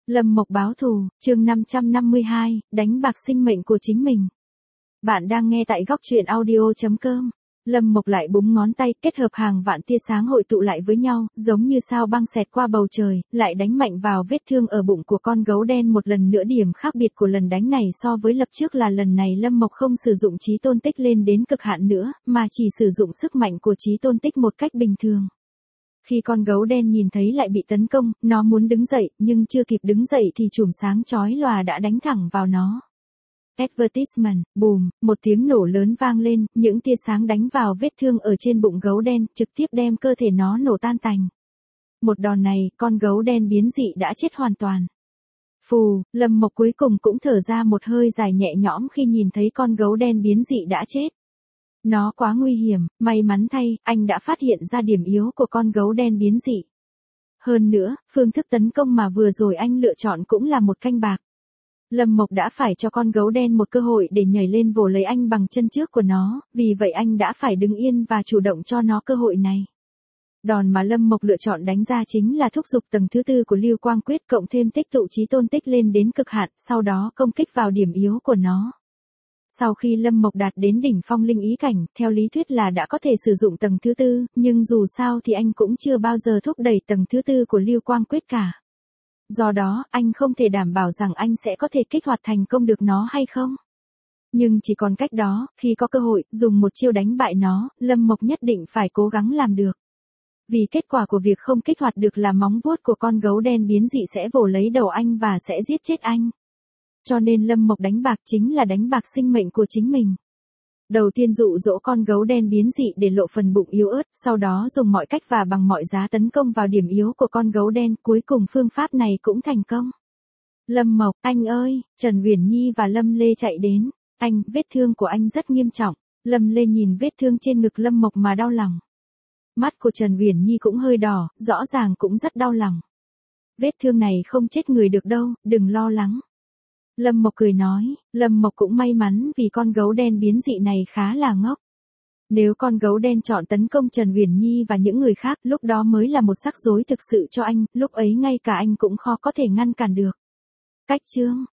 Lâm Mộc báo thù, chương 552, đánh bạc sinh mệnh của chính mình. Bạn đang nghe tại góc truyện audio.com. Lâm Mộc lại búng ngón tay, kết hợp hàng vạn tia sáng hội tụ lại với nhau, giống như sao băng xẹt qua bầu trời, lại đánh mạnh vào vết thương ở bụng của con gấu đen một lần nữa. Điểm khác biệt của lần đánh này so với lập trước là lần này Lâm Mộc không sử dụng chí tôn tích lên đến cực hạn nữa, mà chỉ sử dụng sức mạnh của chí tôn tích một cách bình thường. Khi con gấu đen nhìn thấy lại bị tấn công, nó muốn đứng dậy, nhưng chưa kịp đứng dậy thì chùm sáng chói lòa đã đánh thẳng vào nó. Advertisement, bùm, một tiếng nổ lớn vang lên, những tia sáng đánh vào vết thương ở trên bụng gấu đen, trực tiếp đem cơ thể nó nổ tan tành. Một đòn này, con gấu đen biến dị đã chết hoàn toàn. Phù, Lâm Mộc cuối cùng cũng thở ra một hơi dài nhẹ nhõm khi nhìn thấy con gấu đen biến dị đã chết. Nó quá nguy hiểm, may mắn thay, anh đã phát hiện ra điểm yếu của con gấu đen biến dị. Hơn nữa, phương thức tấn công mà vừa rồi anh lựa chọn cũng là một canh bạc. Lâm Mộc đã phải cho con gấu đen một cơ hội để nhảy lên vồ lấy anh bằng chân trước của nó, vì vậy anh đã phải đứng yên và chủ động cho nó cơ hội này. Đòn mà Lâm Mộc lựa chọn đánh ra chính là thúc giục tầng thứ tư của Lưu Quang Quyết cộng thêm tích tụ chí tôn tích lên đến cực hạn, sau đó công kích vào điểm yếu của nó. Sau khi Lâm Mộc đạt đến đỉnh phong linh ý cảnh, theo lý thuyết là đã có thể sử dụng tầng thứ tư, nhưng dù sao thì anh cũng chưa bao giờ thúc đẩy tầng thứ tư của Lưu Quang Quyết cả. Do đó, anh không thể đảm bảo rằng anh sẽ có thể kích hoạt thành công được nó hay không. Nhưng chỉ còn cách đó, khi có cơ hội, dùng một chiêu đánh bại nó, Lâm Mộc nhất định phải cố gắng làm được. Vì kết quả của việc không kích hoạt được là móng vuốt của con gấu đen biến dị sẽ vồ lấy đầu anh và sẽ giết chết anh. Cho nên Lâm Mộc đánh bạc chính là đánh bạc sinh mệnh của chính mình. Đầu tiên dụ dỗ con gấu đen biến dị để lộ phần bụng yếu ớt, sau đó dùng mọi cách và bằng mọi giá tấn công vào điểm yếu của con gấu đen, cuối cùng phương pháp này cũng thành công. Lâm Mộc, anh ơi, Trần Uyển Nhi và Lâm Lê chạy đến. Anh, vết thương của anh rất nghiêm trọng. Lâm Lê nhìn vết thương trên ngực Lâm Mộc mà đau lòng. Mắt của Trần Uyển Nhi cũng hơi đỏ, rõ ràng cũng rất đau lòng. Vết thương này không chết người được đâu, đừng lo lắng. Lâm Mộc cười nói, Lâm Mộc cũng may mắn vì con gấu đen biến dị này khá là ngốc. Nếu con gấu đen chọn tấn công Trần Uyển Nhi và những người khác, lúc đó mới là một rắc rối thực sự cho anh, lúc ấy ngay cả anh cũng khó có thể ngăn cản được. Cách chương,